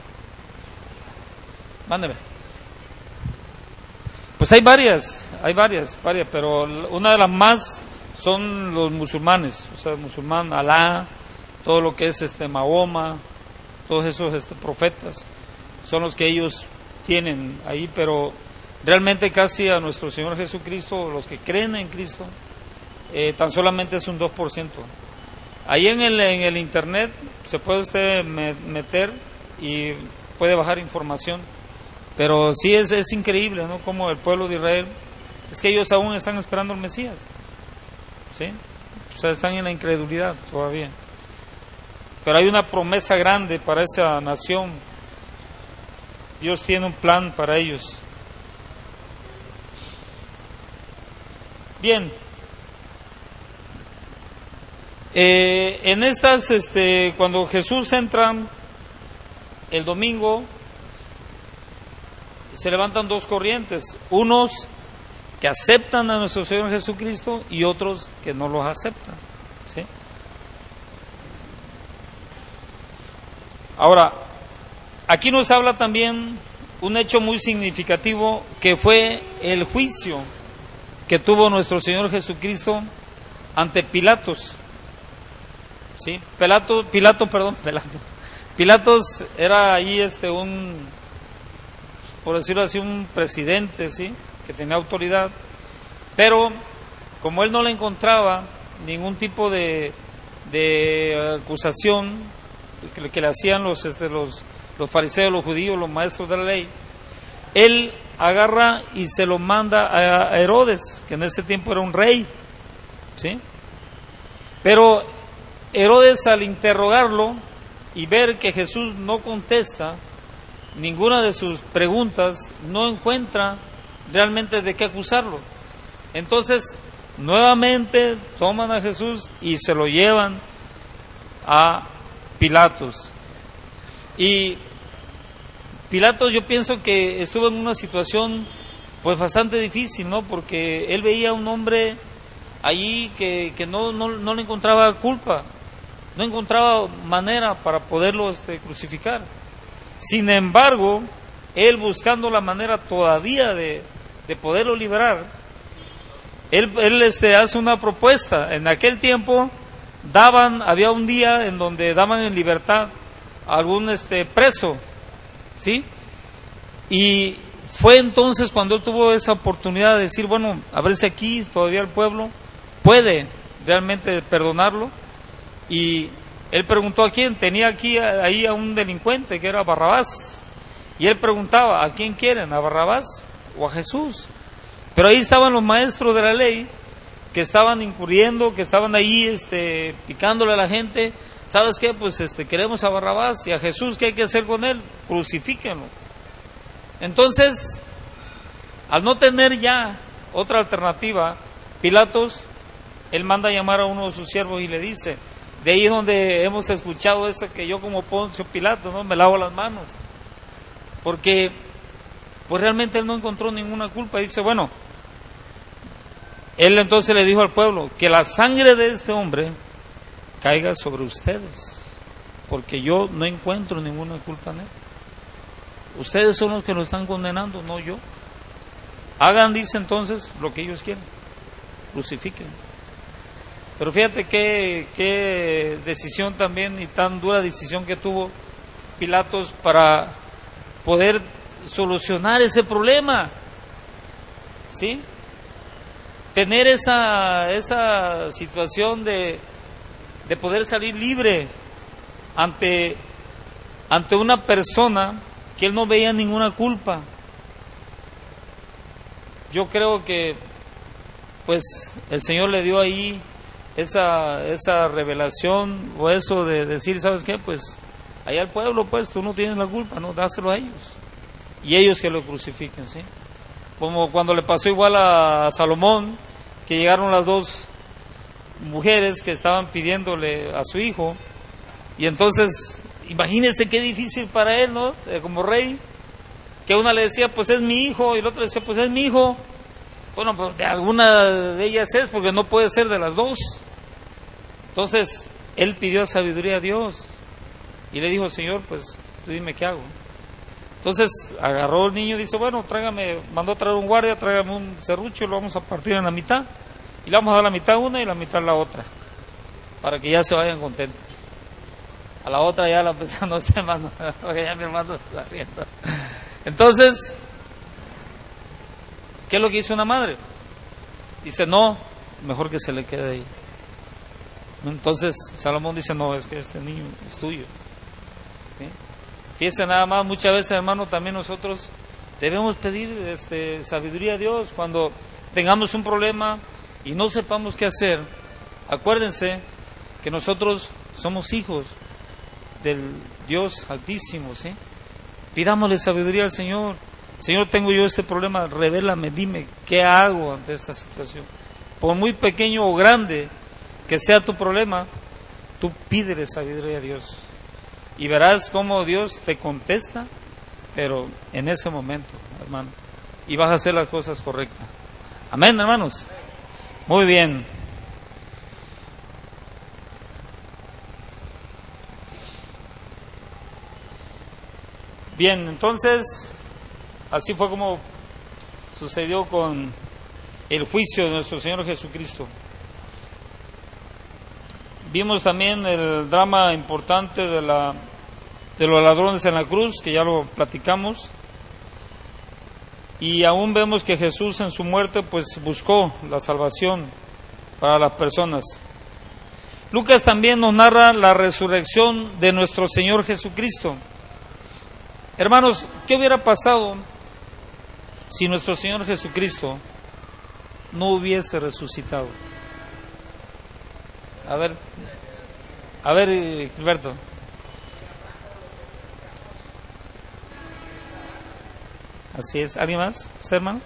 mándeme. Pues hay varias, hay varias, varias, pero una de las más son los musulmanes, o sea, el musulmán, Alá, todo lo que es este Mahoma, todos esos este, profetas, son los que ellos tienen ahí, pero realmente casi a nuestro Señor Jesucristo, los que creen en Cristo, eh, tan solamente es un dos por ciento. Ahí en el, en el internet se puede usted meter y puede bajar información, pero sí es, es increíble, ¿no? Como el pueblo de Israel, es que ellos aún están esperando al Mesías, ¿sí? O sea, están en la incredulidad todavía. Pero hay una promesa grande para esa nación. Dios tiene un plan para ellos. Bien. Eh, en estas, este, cuando Jesús entra el domingo, se levantan dos corrientes. Unos que aceptan a nuestro Señor Jesucristo y otros que no los aceptan, ¿sí? Ahora, aquí nos habla también un hecho muy significativo, que fue el juicio que tuvo nuestro Señor Jesucristo ante Pilatos. ¿Sí? Pilato, Pilato, perdón, Pilato. Pilatos era ahí este un, por decirlo así, un presidente, ¿sí? Que tenía autoridad, pero como él no le encontraba ningún tipo de, de acusación que, que le hacían los, este, los, los fariseos, los judíos, los maestros de la ley, él agarra y se lo manda a Herodes, que en ese tiempo era un rey, ¿sí? Pero Herodes, al interrogarlo y ver que Jesús no contesta ninguna de sus preguntas, no encuentra realmente de qué acusarlo. Entonces, nuevamente toman a Jesús y se lo llevan a Pilatos. Y Pilatos, yo pienso que estuvo en una situación pues bastante difícil, ¿no? Porque él veía a un hombre allí que, que no, no, no le encontraba culpa, no encontraba manera para poderlo este, crucificar. Sin embargo, él, buscando la manera todavía de, de poderlo liberar, él, él este, hace una propuesta. En aquel tiempo daban, había un día en donde daban en libertad a algún este, preso, ¿sí? Y fue entonces cuando él tuvo esa oportunidad de decir, bueno, a ver si aquí todavía el pueblo puede realmente perdonarlo. Y Él preguntó a quién, tenía aquí ahí a un delincuente que era Barrabás, y él preguntaba, ¿a quién quieren? ¿A Barrabás o a Jesús? Pero ahí estaban los maestros de la ley, que estaban incurriendo, que estaban ahí este, picándole a la gente. ¿Sabes qué? Pues este, queremos a Barrabás, y a Jesús, ¿qué hay que hacer con él? Crucifíquenlo. Entonces, al no tener ya otra alternativa, Pilatos, él manda a llamar a uno de sus siervos y le dice, de ahí es donde hemos escuchado eso, que yo como Poncio Pilato, ¿no?, me lavo las manos, porque pues realmente él no encontró ninguna culpa. Y dice, bueno, él entonces le dijo al pueblo, que la sangre de este hombre caiga sobre ustedes, porque yo no encuentro ninguna culpa en él. Ustedes son los que lo están condenando, no yo. Hagan, dice entonces, lo que ellos quieren, crucifiquen. Pero fíjate qué, qué decisión también, y tan dura decisión que tuvo Pilatos para poder solucionar ese problema, ¿sí? Tener esa, esa situación de, de poder salir libre ante, ante una persona que él no veía ninguna culpa. Yo creo que pues el Señor le dio ahí esa, esa revelación, o eso de decir, ¿sabes qué? Pues allá al pueblo, pues tú no tienes la culpa, no, dáselo a ellos, y ellos que lo crucifiquen, ¿sí? Como cuando le pasó igual a Salomón, que llegaron las dos mujeres que estaban pidiéndole a su hijo, y entonces imagínense qué difícil para él, ¿no? Eh, como rey, que una le decía, pues es mi hijo, y el otro le decía, pues es mi hijo. Bueno, pues de alguna de ellas es, porque no puede ser de las dos. Entonces él pidió sabiduría a Dios y le dijo, Señor, pues tú dime qué hago. Entonces agarró el niño y dice, bueno, tráigame, mandó a traer un guardia, tráigame un serrucho, lo vamos a partir en la mitad, y le vamos a dar la mitad a una y la mitad a la otra, para que ya se vayan contentos. A la otra ya la empezó, no está, hermano, porque ya mi hermano está riendo. Entonces, ¿qué es lo que hizo una madre? Dice, no, mejor que se le quede ahí. Entonces Salomón dice, no, es que este niño es tuyo. ¿Sí? Fíjense nada más, muchas veces, hermano, también nosotros debemos pedir este, sabiduría a Dios cuando tengamos un problema y no sepamos qué hacer. Acuérdense que nosotros somos hijos del Dios Altísimo, ¿sí? Pidámosle sabiduría al Señor. Señor, tengo yo este problema, revélame, dime qué hago ante esta situación. Por muy pequeño o grande que sea tu problema, tú pídele sabiduría a Dios y verás cómo Dios te contesta, pero en ese momento, hermano, y vas a hacer las cosas correctas. Amén, hermanos. Muy bien. Bien, entonces, así fue como sucedió con el juicio de nuestro Señor Jesucristo. Vimos también el drama importante de, la, de los ladrones en la cruz, que ya lo platicamos. Y aún vemos que Jesús en su muerte pues buscó la salvación para las personas. Lucas también nos narra la resurrección de nuestro Señor Jesucristo. Hermanos, ¿qué hubiera pasado si nuestro Señor Jesucristo no hubiese resucitado? A ver, a ver, Gilberto. Así es. ¿Alguien más? ¿Usted, hermano?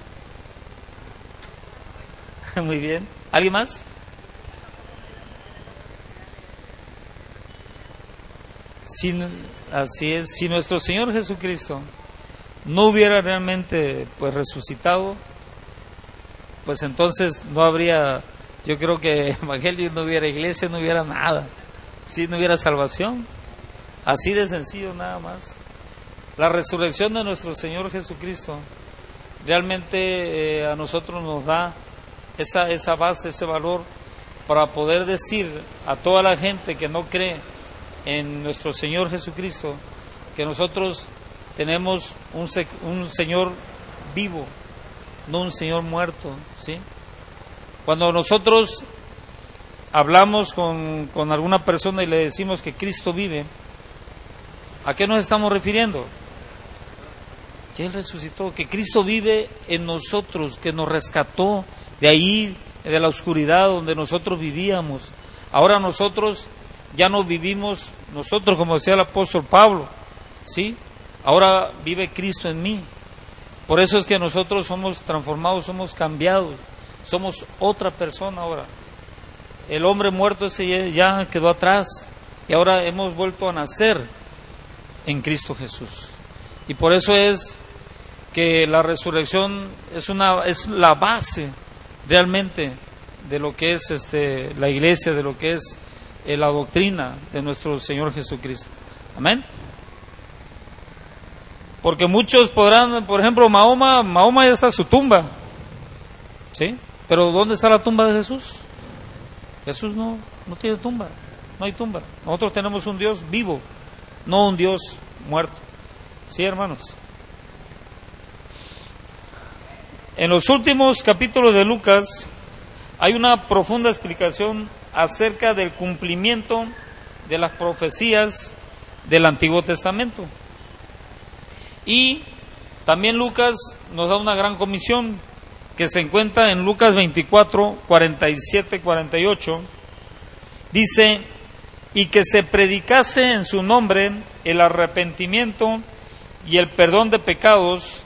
Muy bien. ¿Alguien más? Si, así es. Si nuestro Señor Jesucristo no hubiera realmente pues resucitado, pues entonces no habría, yo creo que evangelio, no hubiera iglesia, no hubiera nada, si no hubiera salvación. Así de sencillo, nada más. La resurrección de nuestro Señor Jesucristo realmente eh, a nosotros nos da esa, esa base, ese valor para poder decir a toda la gente que no cree en nuestro Señor Jesucristo que nosotros tenemos un, un Señor vivo, no un Señor muerto, ¿sí? Cuando nosotros hablamos con, con alguna persona y le decimos que Cristo vive, ¿a qué nos estamos refiriendo? Que Él resucitó, que Cristo vive en nosotros, que nos rescató de ahí, de la oscuridad donde nosotros vivíamos. Ahora nosotros ya no vivimos nosotros, como decía el apóstol Pablo, ¿sí? Ahora vive Cristo en mí. Por eso es que nosotros somos transformados, somos cambiados, somos otra persona ahora. El hombre muerto ese ya quedó atrás y ahora hemos vuelto a nacer en Cristo Jesús. Y por eso es que la resurrección es una es la base realmente de lo que es este la iglesia, de lo que es eh, la doctrina de nuestro Señor Jesucristo. Amén. Porque muchos podrán, por ejemplo, Mahoma, Mahoma ya está en su tumba, ¿sí? Pero ¿dónde está la tumba de Jesús? Jesús no, no tiene tumba, no hay tumba. Nosotros tenemos un Dios vivo, no un Dios muerto. ¿Sí, hermanos? En los últimos capítulos de Lucas hay una profunda explicación acerca del cumplimiento de las profecías del Antiguo Testamento. Y también Lucas nos da una gran comisión que se encuentra en Lucas veinticuatro, cuarenta y siete, cuarenta y ocho. Dice, y que se predicase en su nombre el arrepentimiento y el perdón de pecados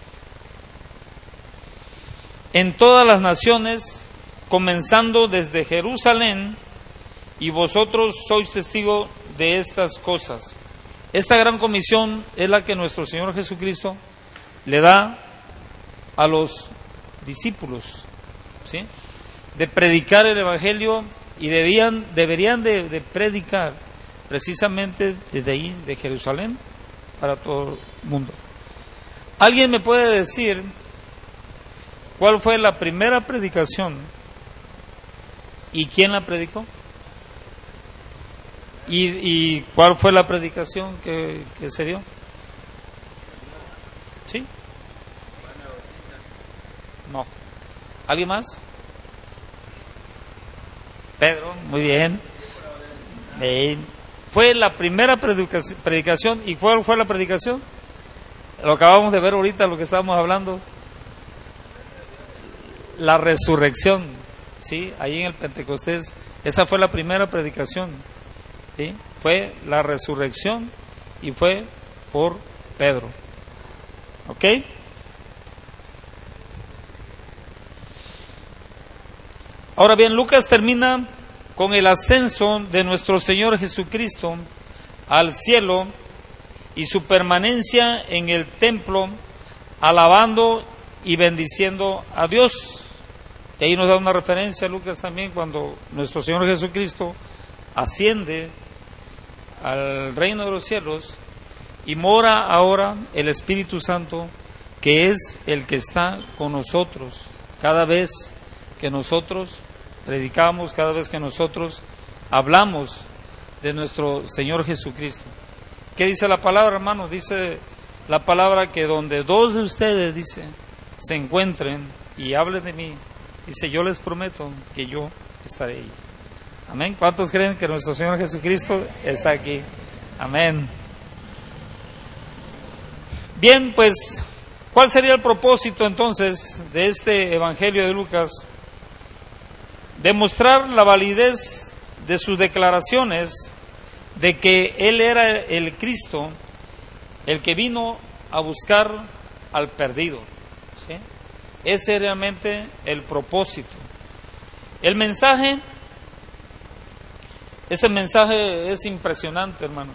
en todas las naciones, comenzando desde Jerusalén, y vosotros sois testigos de estas cosas. Esta gran comisión es la que nuestro Señor Jesucristo le da a los discípulos, ¿sí? De predicar el Evangelio, y debían, deberían de, de predicar precisamente desde ahí, de Jerusalén, para todo el mundo. ¿Alguien me puede decir cuál fue la primera predicación y quién la predicó? ¿Y, y cuál fue la predicación que, que se dio? ¿Sí? No. ¿Alguien más? Pedro, muy bien. bien. Fue la primera predicación. ¿Y cuál fue la predicación? Lo acabamos de ver ahorita, lo que estábamos hablando. La resurrección, ¿sí? Ahí en el Pentecostés. Esa fue la primera predicación, ¿sí? Fue la resurrección y fue por Pedro. ¿Ok? Ahora bien, Lucas termina con el ascenso de nuestro Señor Jesucristo al cielo y su permanencia en el templo, alabando y bendiciendo a Dios. Y ahí nos da una referencia Lucas también cuando nuestro Señor Jesucristo asciende al reino de los cielos y mora ahora el Espíritu Santo, que es el que está con nosotros cada vez que nosotros predicamos, cada vez que nosotros hablamos de nuestro Señor Jesucristo. ¿Qué dice la palabra, hermano? Dice la palabra que donde dos de ustedes, dice, se encuentren y hablen de mí, dice, yo les prometo que yo estaré ahí. Amén. ¿Cuántos creen que nuestro Señor Jesucristo está aquí? Amén. Bien, pues, ¿cuál sería el propósito entonces de este Evangelio de Lucas? Demostrar la validez de sus declaraciones de que Él era el Cristo, el que vino a buscar al perdido, ¿sí? Ese es realmente el propósito. El mensaje, ese mensaje es impresionante, hermanos.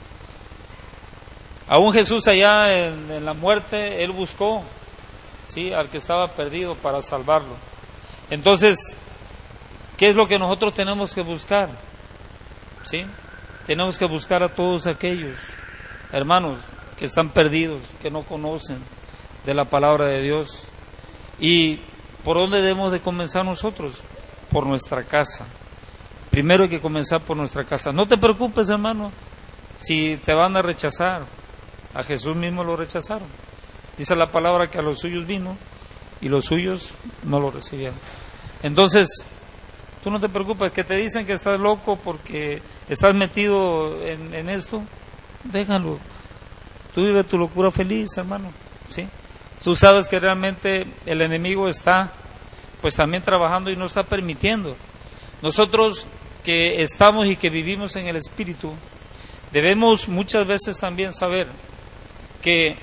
Aún Jesús allá en, en la muerte, Él buscó, ¿sí?, al que estaba perdido para salvarlo. Entonces, ¿qué es lo que nosotros tenemos que buscar? ¿Sí? Tenemos que buscar a todos aquellos hermanos que están perdidos, que no conocen de la palabra de Dios. ¿Y por dónde debemos de comenzar nosotros? Por nuestra casa. Primero hay que comenzar por nuestra casa. No te preocupes, hermano, si te van a rechazar. A Jesús mismo lo rechazaron. Dice la palabra que a los suyos vino y los suyos no lo recibieron. Entonces, Tú no te preocupes, que te dicen que estás loco porque estás metido en, en esto, déjalo. Tú vive tu locura feliz, hermano, ¿sí? Tú sabes que realmente el enemigo está, pues también trabajando y no está permitiendo. Nosotros que estamos y que vivimos en el Espíritu, debemos muchas veces también saber que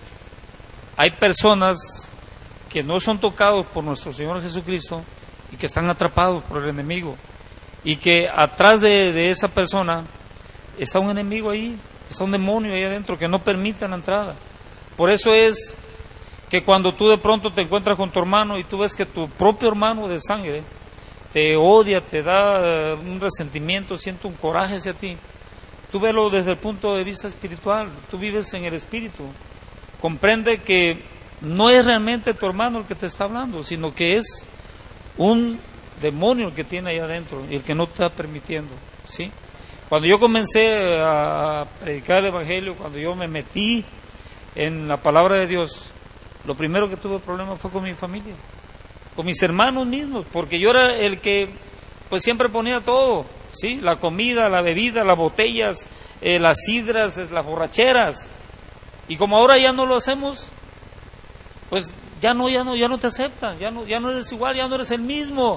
hay personas que no son tocados por nuestro Señor Jesucristo y que están atrapados por el enemigo, y que atrás de, de esa persona está un enemigo ahí, está un demonio ahí adentro que no permite la entrada. Por eso es que cuando tú de pronto te encuentras con tu hermano y tú ves que tu propio hermano de sangre te odia, te da un resentimiento, siente un coraje hacia ti, tú velo desde el punto de vista espiritual. Tú vives en el Espíritu, comprende que no es realmente tu hermano el que te está hablando, sino que es un demonio el que tiene ahí adentro y el que no te está permitiendo, ¿sí? Cuando yo comencé a predicar el Evangelio, cuando yo me metí en la palabra de Dios, lo primero que tuve problema fue con mi familia, con mis hermanos mismos, porque yo era el que pues siempre ponía todo, ¿sí? La comida, la bebida, las botellas, eh, las sidras, las borracheras, y como ahora ya no lo hacemos, pues ya no, ya no, ya no te aceptan, ya no, ya no eres igual, ya no eres el mismo.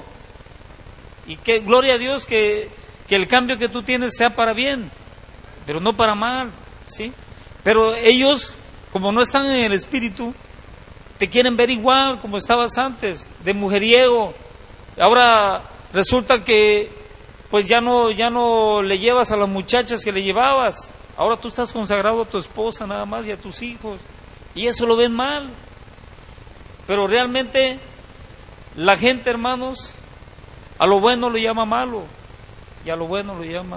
Y que gloria a Dios que, que el cambio que tú tienes sea para bien, pero no para mal, ¿sí? Pero ellos, como no están en el Espíritu, te quieren ver igual como estabas antes, de mujeriego. Ahora resulta que pues ya no, ya no le llevas a las muchachas que le llevabas. Ahora tú estás consagrado a tu esposa nada más y a tus hijos, y eso lo ven mal. Pero realmente la gente, hermanos, a lo bueno lo llama malo y a lo bueno lo llama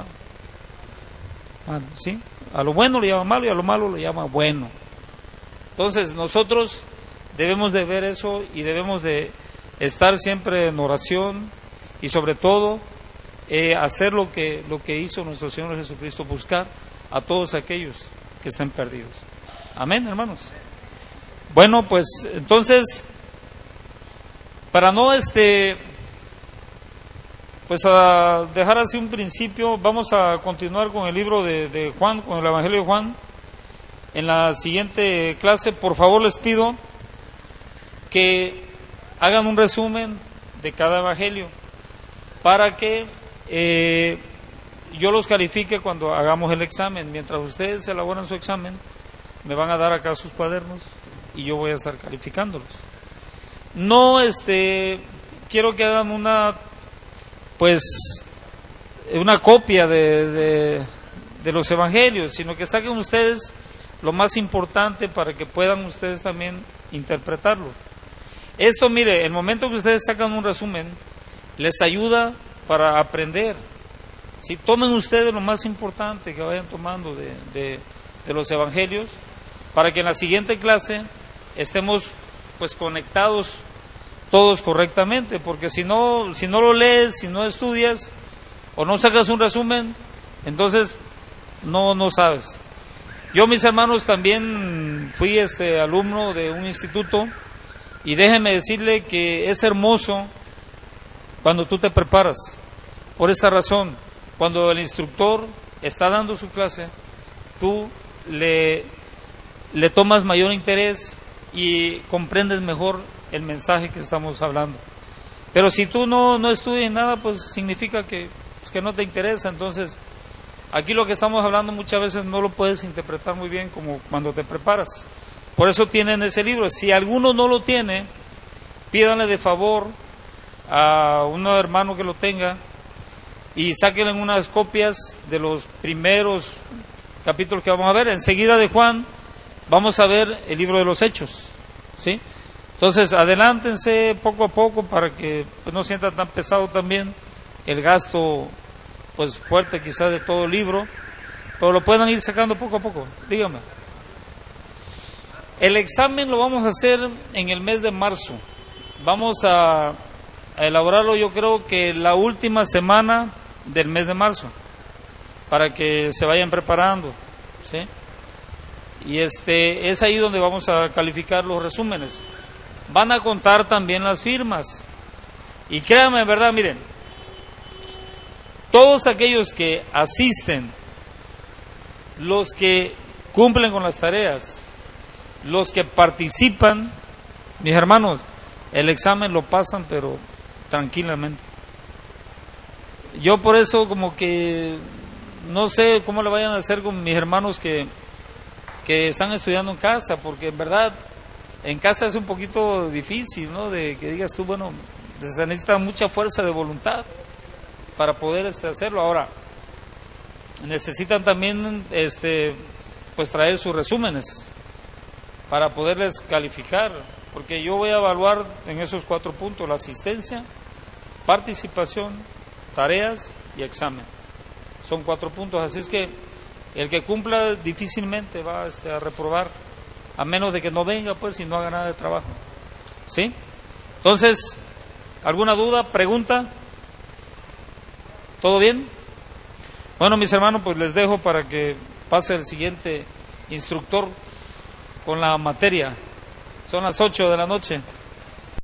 malo, ¿sí? A lo bueno lo llama malo y a lo malo lo llama bueno. Entonces nosotros debemos de ver eso y debemos de estar siempre en oración y sobre todo eh, hacer lo que, lo que hizo nuestro Señor Jesucristo, buscar a todos aquellos que estén perdidos. Amén, hermanos. Bueno, pues entonces, para no este, pues a dejar así un principio, vamos a continuar con el libro de, de Juan, con el Evangelio de Juan. En la siguiente clase, por favor, les pido que hagan un resumen de cada evangelio para que eh, yo los califique cuando hagamos el examen. Mientras ustedes elaboran su examen, me van a dar acá sus cuadernos y yo voy a estar calificándolos. No, este, quiero que hagan una, pues, una copia de, de, de los evangelios, sino que saquen ustedes lo más importante para que puedan ustedes también interpretarlo. Esto, mire, el momento que ustedes sacan un resumen, les ayuda para aprender. Si tomen ustedes lo más importante que vayan tomando de, de, de los evangelios, para que en la siguiente clase estemos pues conectados todos correctamente, porque si no, si no lo lees, si no estudias o no sacas un resumen, entonces no, no sabes. Yo, mis hermanos, también fui este alumno de un instituto y déjeme decirle que es hermoso cuando tú te preparas. Por esa razón, cuando el instructor está dando su clase, tú le, le tomas mayor interés y comprendes mejor el mensaje que estamos hablando. Pero si tú no, no estudias nada, pues significa que, pues, que no te interesa. Entonces, aquí lo que estamos hablando muchas veces no lo puedes interpretar muy bien como cuando te preparas. Por eso tienen ese libro. Si alguno no lo tiene, pídanle de favor a un hermano que lo tenga y sáquenle unas copias de los primeros capítulos que vamos a ver. Enseguida de Juan vamos a ver el libro de los Hechos, ¿sí? Entonces, adelántense poco a poco para que pues, no sientan tan pesado también el gasto pues fuerte quizás de todo el libro, pero lo puedan ir sacando poco a poco. Dígame. El examen lo vamos a hacer en el mes de marzo. Vamos a, a elaborarlo, yo creo que la última semana del mes de marzo, para que se vayan preparando, ¿sí? Y este es ahí donde vamos a calificar los resúmenes. Van a contar también las firmas. Y créanme, en verdad, miren, todos aquellos que asisten, los que cumplen con las tareas, los que participan, mis hermanos, el examen lo pasan pero tranquilamente. Yo por eso como que no sé cómo le vayan a hacer con mis hermanos que, que están estudiando en casa, porque en verdad en casa es un poquito difícil, ¿no? De que digas tú, bueno, se necesita mucha fuerza de voluntad para poder este, hacerlo. Ahora, necesitan también este, pues traer sus resúmenes para poderles calificar, porque yo voy a evaluar en esos cuatro puntos: la asistencia, participación, tareas y examen. Son cuatro puntos, así es que el que cumpla difícilmente va este, a reprobar, a menos de que no venga pues y no haga nada de trabajo. ¿Sí? Entonces, ¿alguna duda, pregunta? ¿Todo bien? Bueno, mis hermanos, pues les dejo para que pase el siguiente instructor con la materia. Son las ocho de la noche.